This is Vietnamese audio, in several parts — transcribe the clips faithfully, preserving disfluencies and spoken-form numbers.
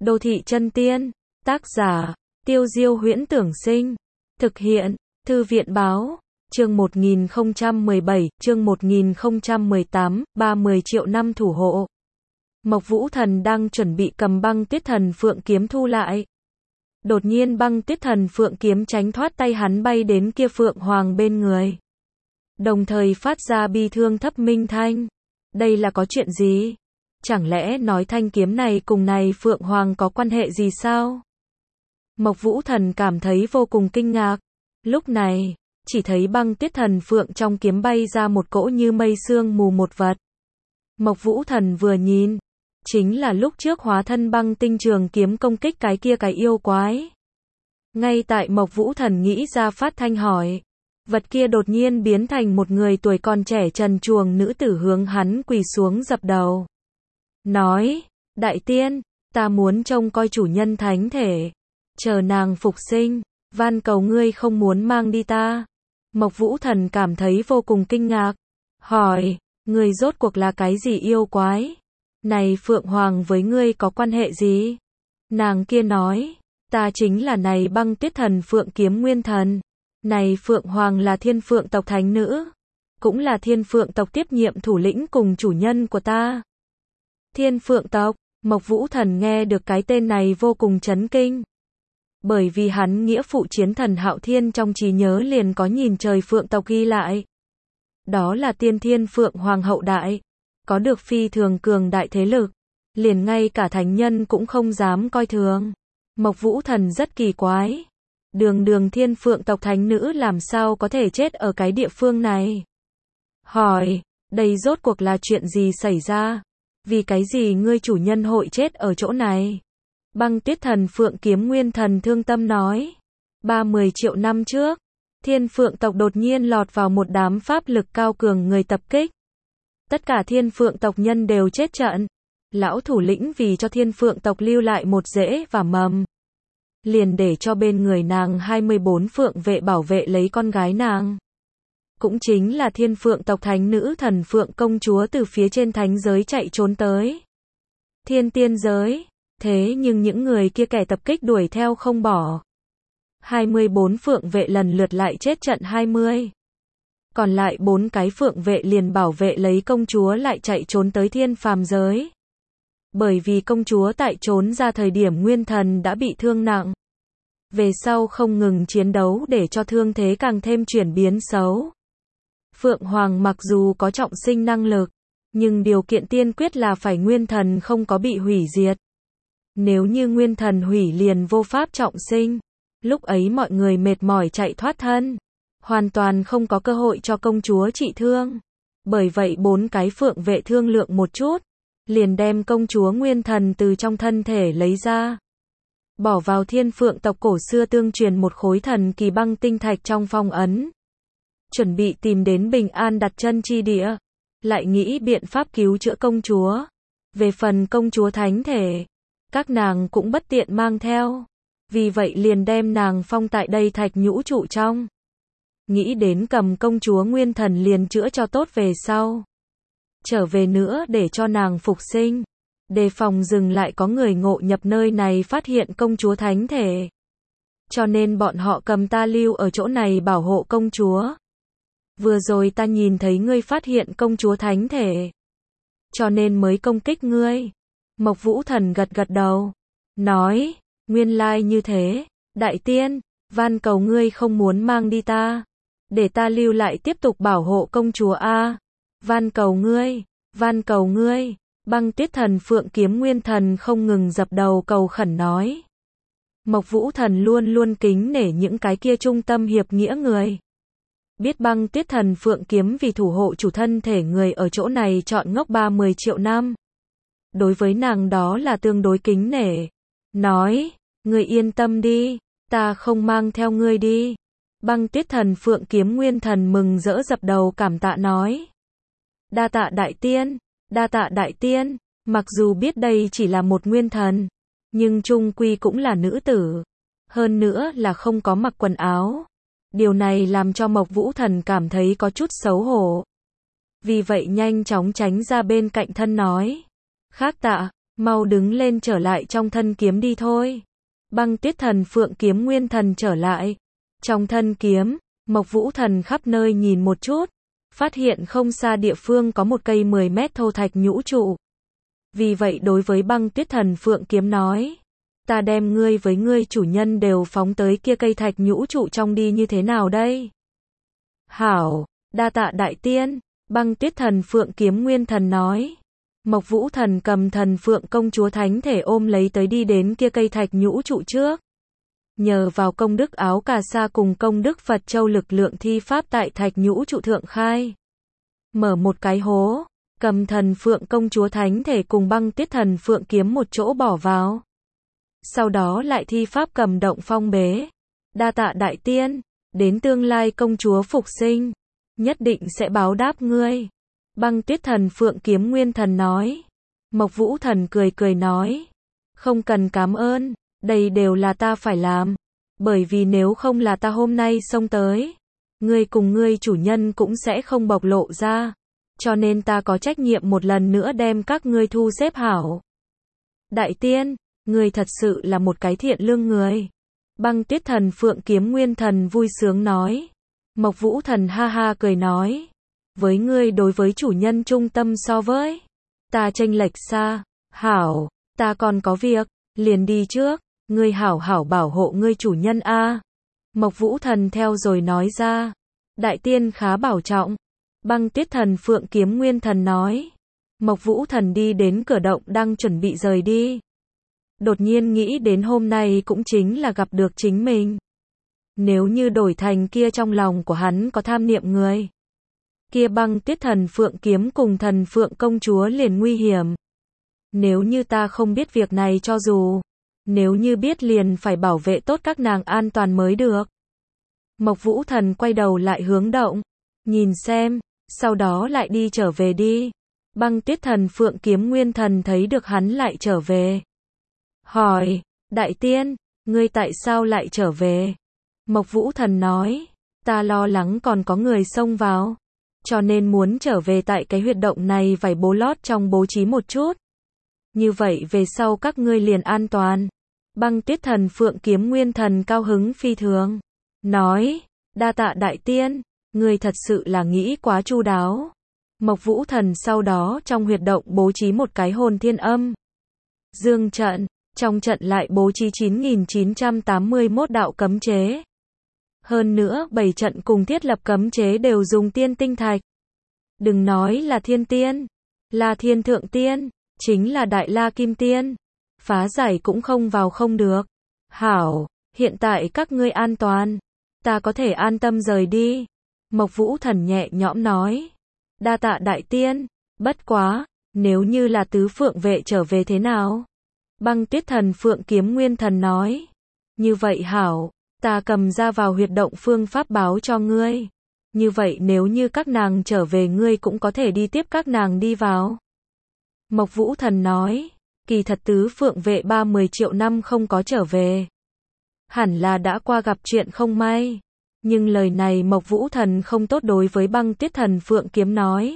Đô thị chân tiên. Tác giả, Tiêu Diêu Huyễn Tưởng Sinh. Thực hiện, Thư viện Báo. Chương một nghìn không trăm mười bảy, chương một nghìn không trăm mười tám, ba mươi triệu năm thủ hộ. Mộc Vũ Thần đang chuẩn bị cầm băng tuyết thần phượng kiếm thu lại. Đột nhiên băng tuyết thần phượng kiếm tránh thoát tay hắn bay đến kia phượng hoàng bên người. Đồng thời phát ra bi thương thấp minh thanh. Đây là có chuyện gì? Chẳng lẽ nói thanh kiếm này cùng này phượng hoàng có quan hệ gì sao? Mộc Vũ Thần cảm thấy vô cùng kinh ngạc. Lúc này, chỉ thấy băng tuyết thần phượng trong kiếm bay ra một cỗ như mây sương mù một vật. Mộc Vũ Thần vừa nhìn, chính là lúc trước hóa thân băng tinh trường kiếm công kích cái kia cái yêu quái. Ngay tại Mộc Vũ Thần nghĩ ra phát thanh hỏi, vật kia đột nhiên biến thành một người tuổi còn trẻ trần truồng nữ tử hướng hắn quỳ xuống dập đầu. Nói, đại tiên, ta muốn trông coi chủ nhân thánh thể, chờ nàng phục sinh, van cầu ngươi không muốn mang đi ta. Mộc Vũ Thần cảm thấy vô cùng kinh ngạc, hỏi, ngươi rốt cuộc là cái gì yêu quái? Này Phượng Hoàng với ngươi có quan hệ gì? Nàng kia nói, ta chính là này băng tuyết thần Phượng kiếm nguyên thần. Này Phượng Hoàng là Thiên Phượng tộc thánh nữ, cũng là Thiên Phượng tộc tiếp nhiệm thủ lĩnh cùng chủ nhân của ta. Thiên Phượng tộc, Mộc Vũ Thần nghe được cái tên này vô cùng chấn kinh. Bởi vì hắn nghĩa phụ chiến thần Hạo Thiên trong trí nhớ liền có nhìn trời Phượng tộc ghi lại. Đó là tiên Thiên Phượng Hoàng hậu đại, có được phi thường cường đại thế lực, liền ngay cả thánh nhân cũng không dám coi thường. Mộc Vũ Thần rất kỳ quái. Đường đường Thiên Phượng tộc thánh nữ làm sao có thể chết ở cái địa phương này? Hỏi, đây rốt cuộc là chuyện gì xảy ra? Vì cái gì ngươi chủ nhân hội chết ở chỗ này? Băng tuyết thần Phượng kiếm nguyên thần thương tâm nói. ba mươi triệu năm trước, Thiên Phượng tộc đột nhiên lọt vào một đám pháp lực cao cường người tập kích. Tất cả Thiên Phượng tộc nhân đều chết trận. Lão thủ lĩnh vì cho Thiên Phượng tộc lưu lại một rễ và mầm, liền để cho bên người nàng hai mươi bốn phượng vệ bảo vệ lấy con gái nàng. Cũng chính là Thiên Phượng tộc thánh nữ Thần Phượng công chúa từ phía trên thánh giới chạy trốn tới Thiên Tiên giới. Thế nhưng những người kia kẻ tập kích đuổi theo không bỏ. hai mươi bốn phượng vệ lần lượt lại chết trận hai mươi. Còn lại bốn cái phượng vệ liền bảo vệ lấy công chúa lại chạy trốn tới thiên phàm giới. Bởi vì công chúa tại trốn ra thời điểm nguyên thần đã bị thương nặng. Về sau không ngừng chiến đấu để cho thương thế càng thêm chuyển biến xấu. Phượng Hoàng mặc dù có trọng sinh năng lực, nhưng điều kiện tiên quyết là phải nguyên thần không có bị hủy diệt. Nếu như nguyên thần hủy liền vô pháp trọng sinh. Lúc ấy mọi người mệt mỏi chạy thoát thân, hoàn toàn không có cơ hội cho công chúa trị thương. Bởi vậy bốn cái phượng vệ thương lượng một chút, liền đem công chúa nguyên thần từ trong thân thể lấy ra, bỏ vào Thiên Phượng tộc cổ xưa tương truyền một khối thần kỳ băng tinh thạch trong phong ấn. Chuẩn bị tìm đến bình an đặt chân chi địa, lại nghĩ biện pháp cứu chữa công chúa. Về phần công chúa thánh thể, các nàng cũng bất tiện mang theo, vì vậy liền đem nàng phong tại đây thạch nhũ trụ trong. Nghĩ đến cầm công chúa nguyên thần liền chữa cho tốt về sau, trở về nữa để cho nàng phục sinh, đề phòng dừng lại có người ngộ nhập nơi này phát hiện công chúa thánh thể. Cho nên bọn họ cầm ta lưu ở chỗ này bảo hộ công chúa. Vừa rồi ta nhìn thấy ngươi phát hiện công chúa thánh thể, cho nên mới công kích ngươi. Mộc Vũ Thần gật gật đầu, nói, nguyên lai như thế, đại tiên, van cầu ngươi không muốn mang đi ta, để ta lưu lại tiếp tục bảo hộ công chúa a. Van cầu ngươi, van cầu ngươi. Băng tuyết thần Phượng kiếm nguyên thần không ngừng dập đầu cầu khẩn nói. Mộc Vũ Thần luôn luôn kính nể những cái kia trung tâm hiệp nghĩa người. Biết băng tuyết thần Phượng kiếm vì thủ hộ chủ thân thể người ở chỗ này chọn ngốc ba mươi triệu năm. Đối với nàng đó là tương đối kính nể. Nói, ngươi yên tâm đi, ta không mang theo ngươi đi. Băng tuyết thần Phượng kiếm nguyên thần mừng rỡ dập đầu cảm tạ nói. Đa tạ đại tiên, đa tạ đại tiên. Mặc dù biết đây chỉ là một nguyên thần, nhưng chung quy cũng là nữ tử. Hơn nữa là không có mặc quần áo. Điều này làm cho Mộc Vũ Thần cảm thấy có chút xấu hổ. Vì vậy nhanh chóng tránh ra bên cạnh thân nói. Khác tạ, mau đứng lên trở lại trong thân kiếm đi thôi. Băng Tuyết Thần Phượng kiếm nguyên thần trở lại. Trong thân kiếm, Mộc Vũ Thần khắp nơi nhìn một chút, phát hiện không xa địa phương có một cây mười mét thô thạch nhũ trụ. Vì vậy đối với Băng Tuyết Thần Phượng kiếm nói, ta đem ngươi với ngươi chủ nhân đều phóng tới kia cây thạch nhũ trụ trong đi như thế nào đây? Hảo, đa tạ đại tiên, Băng Tuyết Thần Phượng kiếm nguyên thần nói. Mộc Vũ Thần cầm Thần Phượng công chúa thánh thể ôm lấy tới đi đến kia cây thạch nhũ trụ trước. Nhờ vào công đức áo cà sa cùng công đức Phật Châu lực lượng thi pháp tại thạch nhũ trụ thượng khai. Mở một cái hố, cầm Thần Phượng công chúa thánh thể cùng Băng Tuyết Thần Phượng kiếm một chỗ bỏ vào. Sau đó lại thi pháp cầm động phong bế. Đa tạ đại tiên, đến tương lai công chúa phục sinh, nhất định sẽ báo đáp ngươi. Băng Tuyết Thần Phượng kiếm nguyên thần nói. Mộc Vũ Thần cười cười nói, không cần cảm ơn, đây đều là ta phải làm, bởi vì nếu không là ta hôm nay xông tới, ngươi cùng ngươi chủ nhân cũng sẽ không bộc lộ ra, cho nên ta có trách nhiệm một lần nữa đem các ngươi thu xếp hảo. Đại tiên, ngươi thật sự là một cái thiện lương người. Băng Tuyết Thần Phượng kiếm nguyên thần vui sướng nói. Mộc Vũ Thần ha ha cười nói, với ngươi đối với chủ nhân trung tâm so với ta chênh lệch xa. Hảo, ta còn có việc, liền đi trước, ngươi hảo hảo bảo hộ ngươi chủ nhân a. Mộc Vũ Thần theo rồi nói ra, đại tiên khá bảo trọng. Băng Tuyết Thần Phượng kiếm nguyên thần nói. Mộc Vũ Thần đi đến cửa động đang chuẩn bị rời đi. Đột nhiên nghĩ đến hôm nay cũng chính là gặp được chính mình. Nếu như đổi thành kia trong lòng của hắn có tham niệm người, kia Băng Tuyết Thần Phượng kiếm cùng Thần Phượng công chúa liền nguy hiểm. Nếu như ta không biết việc này cho dù, nếu như biết liền phải bảo vệ tốt các nàng an toàn mới được. Mộc Vũ Thần quay đầu lại hướng động, nhìn xem, sau đó lại đi trở về đi. Băng Tuyết Thần Phượng kiếm nguyên thần thấy được hắn lại trở về. Hỏi, đại tiên, ngươi tại sao lại trở về? Mộc Vũ Thần nói, ta lo lắng còn có người xông vào, cho nên muốn trở về tại cái huyệt động này vài bố lót trong bố trí một chút. Như vậy về sau các ngươi liền an toàn. Băng Tuyết Thần Phượng kiếm nguyên thần cao hứng phi thường. Nói, đa tạ đại tiên, ngươi thật sự là nghĩ quá chu đáo. Mộc Vũ Thần sau đó trong huyệt động bố trí một cái hồn thiên âm dương trận, trong trận lại bố trí chín nghìn chín trăm tám mươi mốt đạo cấm chế. Hơn nữa bảy trận cùng thiết lập cấm chế đều dùng tiên tinh thạch. Đừng nói là thiên tiên, là thiên thượng tiên, chính là đại la kim tiên, phá giải cũng không vào không được. Hảo, hiện tại các ngươi an toàn, ta có thể an tâm rời đi. Mộc Vũ Thần nhẹ nhõm nói, đa tạ đại tiên, bất quá, nếu như là tứ phượng vệ trở về thế nào? Băng Tuyết Thần Phượng kiếm nguyên thần nói, như vậy hảo, ta cầm ra vào huyệt động phương pháp báo cho ngươi. Như vậy nếu như các nàng trở về ngươi cũng có thể đi tiếp các nàng đi vào. Mộc Vũ Thần nói, kỳ thật tứ phượng vệ ba mươi triệu năm không có trở về. Hẳn là đã qua gặp chuyện không may. Nhưng lời này Mộc Vũ Thần không tốt đối với Băng Tuyết Thần Phượng kiếm nói.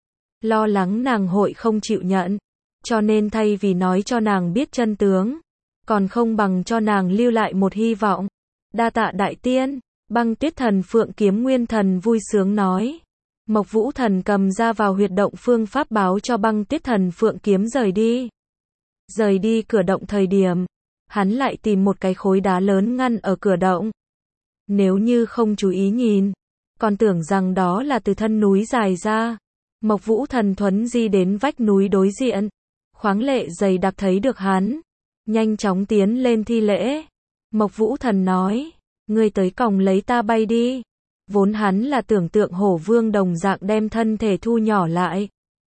Lo lắng nàng hội không chịu nhận. Cho nên thay vì nói cho nàng biết chân tướng, còn không bằng cho nàng lưu lại một hy vọng. Đa tạ đại tiên, Băng Tuyết Thần Phượng kiếm nguyên thần vui sướng nói. Mộc Vũ Thần cầm ra vào huyệt động phương pháp báo cho Băng Tuyết Thần Phượng kiếm rời đi. Rời đi cửa động thời điểm, hắn lại tìm một cái khối đá lớn ngăn ở cửa động. Nếu như không chú ý nhìn, còn tưởng rằng đó là từ thân núi dài ra. Mộc Vũ Thần thuấn di đến vách núi đối diện. Khoáng lệ dày đặc thấy được hắn, nhanh chóng tiến lên thi lễ. Mộc Vũ Thần nói, ngươi tới còng lấy ta bay đi. Vốn hắn là tưởng tượng hổ vương đồng dạng đem thân thể thu nhỏ lại,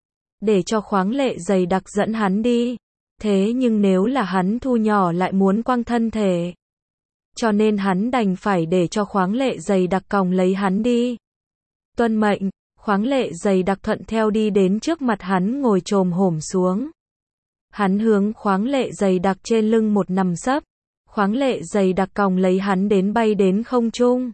để cho khoáng lệ dày đặc dẫn hắn đi. Thế nhưng nếu là hắn thu nhỏ lại muốn quăng thân thể, cho nên hắn đành phải để cho khoáng lệ dày đặc còng lấy hắn đi. Tuân mệnh, khoáng lệ dày đặc thuận theo đi đến trước mặt hắn ngồi chồm hổm xuống. Hắn hướng khoáng lệ dày đặc trên lưng một nằm sấp. Khoáng lệ dày đặc còng lấy hắn đến bay đến không trung.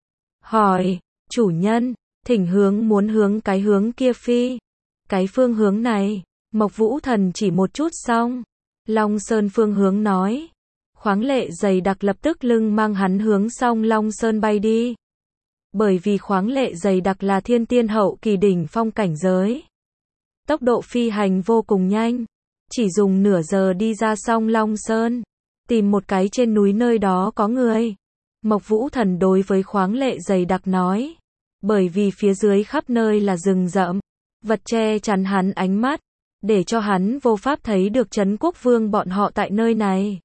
Hỏi, chủ nhân, thỉnh hướng muốn hướng cái hướng kia phi. Cái phương hướng này, Mộc Vũ Thần chỉ một chút xong. Long Sơn phương hướng nói. Khoáng Lệ dày đặc lập tức lưng mang hắn hướng Song Long Sơn bay đi. Bởi vì Khoáng Lệ dày đặc là thiên tiên hậu kỳ đỉnh phong cảnh giới. Tốc độ phi hành vô cùng nhanh. Chỉ dùng nửa giờ đi ra Song Long Sơn. Tìm một cái trên núi nơi đó có người. Mộc Vũ Thần đối với Khoáng Lệ dày đặc nói. Bởi vì phía dưới khắp nơi là rừng rậm. Vật che chắn hắn ánh mắt. Để cho hắn vô pháp thấy được Trấn Quốc Vương bọn họ tại nơi này.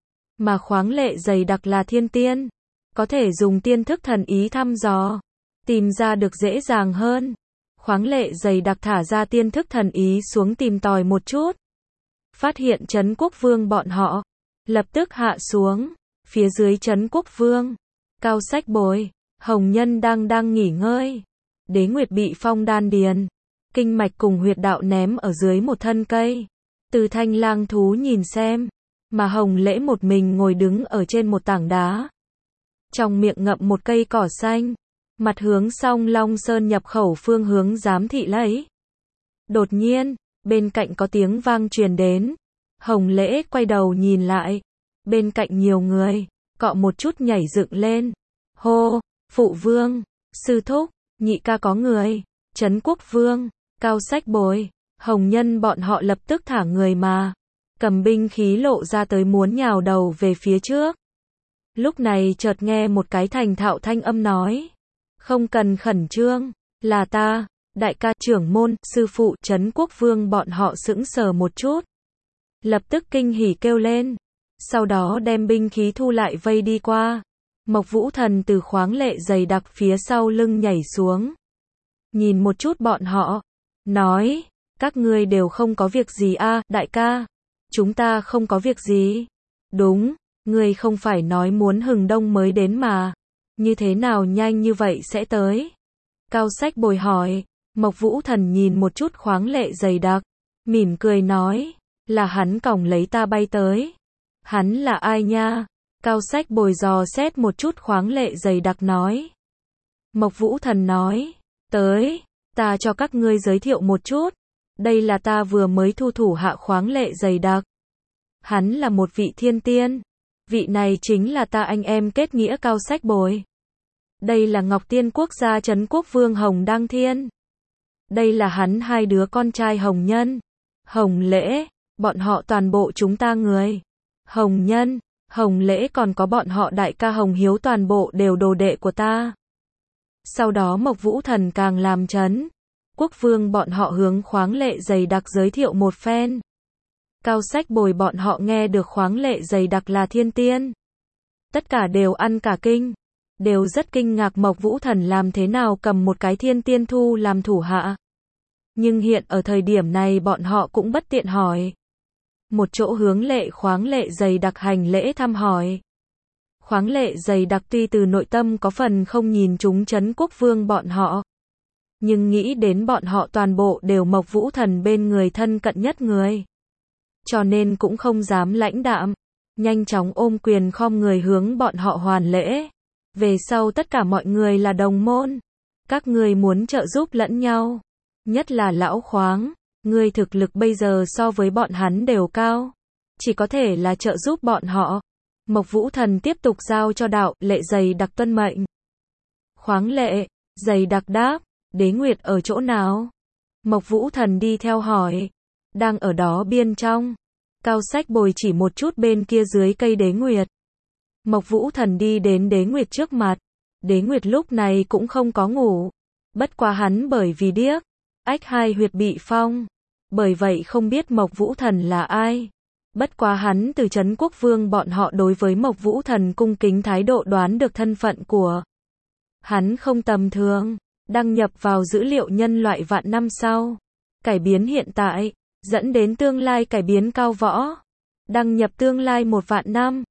Mà Khoáng Lệ dày đặc là thiên tiên. Có thể dùng tiên thức thần ý thăm dò. Tìm ra được dễ dàng hơn. Khoáng Lệ dày đặc thả ra tiên thức thần ý xuống tìm tòi một chút. Phát hiện Trấn Quốc Vương bọn họ. Lập tức hạ xuống. Phía dưới Trấn Quốc Vương. Cao Sách Bồi. Hồng Nhân đang đang nghỉ ngơi. Đế Nguyệt bị phong đan điền. Kinh mạch cùng huyệt đạo ném ở dưới một thân cây. Từ Thanh Lang thú nhìn xem. Mà Hồng Lễ một mình ngồi đứng ở trên một tảng đá. Trong miệng ngậm một cây cỏ xanh. Mặt hướng Song Long Sơn nhập khẩu phương hướng giám thị lấy. Đột nhiên, bên cạnh có tiếng vang truyền đến. Hồng Lễ quay đầu nhìn lại. Bên cạnh nhiều người, cọ một chút nhảy dựng lên. Hô, Phụ Vương, Sư Thúc, Nhị ca có người. Trấn Quốc Vương, Cao Sách Bồi, Hồng Nhân bọn họ lập tức thả người mà. Cầm binh khí lộ ra tới muốn nhào đầu về phía trước. Lúc này chợt nghe một cái thành thạo thanh âm nói. Không cần khẩn trương, là ta, đại ca trưởng môn, sư phụ Trấn Quốc Vương bọn họ sững sờ một chút. Lập tức kinh hỉ kêu lên. Sau đó đem binh khí thu lại vây đi qua. Mộc Vũ Thần từ Khoáng Lệ dày đặc phía sau lưng nhảy xuống. Nhìn một chút bọn họ. Nói, các ngươi đều không có việc gì a, à, đại ca. Chúng ta không có việc gì. Đúng, ngươi không phải nói muốn hừng đông mới đến mà. Như thế nào nhanh như vậy sẽ tới? Cao Sách Bồi hỏi. Mộc Vũ Thần nhìn một chút Khoáng Lệ dày đặc. Mỉm cười nói. Là hắn còng lấy ta bay tới. Hắn là ai nha? Cao Sách Bồi dò xét một chút Khoáng Lệ dày đặc nói. Mộc Vũ Thần nói. Tới, ta cho các ngươi giới thiệu một chút. Đây là ta vừa mới thu thủ hạ Khoáng Lệ dày đặc. Hắn là một vị thiên tiên. Vị này chính là ta anh em kết nghĩa Cao Sách Bồi. Đây là Ngọc Tiên Quốc gia Trấn Quốc Vương Hồng Đăng Thiên. Đây là hắn hai đứa con trai Hồng Nhân, Hồng Lễ, bọn họ toàn bộ chúng ta người. Hồng Nhân, Hồng Lễ còn có bọn họ đại ca Hồng Hiếu toàn bộ đều đồ đệ của ta. Sau đó Mộc Vũ Thần càng làm Trấn Quốc Vương bọn họ hướng Khoáng Lệ dày đặc giới thiệu một phen. Cao Sách Bồi bọn họ nghe được Khoáng Lệ dày đặc là thiên tiên. Tất cả đều ăn cả kinh. Đều rất kinh ngạc Mộc Vũ Thần làm thế nào cầm một cái thiên tiên thu làm thủ hạ. Nhưng hiện ở thời điểm này bọn họ cũng bất tiện hỏi. Một chỗ hướng lệ Khoáng Lệ dày đặc hành lễ thăm hỏi. Khoáng Lệ dày đặc tuy từ nội tâm có phần không nhìn chúng Trấn Quốc Vương bọn họ. Nhưng nghĩ đến bọn họ toàn bộ đều Mộc Vũ Thần bên người thân cận nhất người. Cho nên cũng không dám lãnh đạm. Nhanh chóng ôm quyền khom người hướng bọn họ hoàn lễ. Về sau tất cả mọi người là đồng môn. Các ngươi muốn trợ giúp lẫn nhau. Nhất là lão Khoáng. Ngươi thực lực bây giờ so với bọn hắn đều cao. Chỉ có thể là trợ giúp bọn họ. Mộc Vũ Thần tiếp tục giao cho đạo lệ dày đặc tuân mệnh. Khoáng Lệ, dày đặc đáp. Đế Nguyệt ở chỗ nào? Mộc Vũ Thần đi theo hỏi. Đang ở đó biên trong. Cao Sách Bồi chỉ một chút bên kia dưới cây Đế Nguyệt. Mộc Vũ Thần đi đến Đế Nguyệt trước mặt. Đế Nguyệt lúc này cũng không có ngủ. Bất quá hắn bởi vì điếc. Ách hai huyệt bị phong. Bởi vậy không biết Mộc Vũ Thần là ai. Bất quá hắn từ Trấn Quốc Vương bọn họ đối với Mộc Vũ Thần cung kính thái độ đoán được thân phận của hắn không tầm thường. Đăng nhập vào dữ liệu nhân loại vạn năm sau. Cải biến hiện tại. Dẫn đến tương lai cải biến cao võ. Đăng nhập tương lai một vạn năm.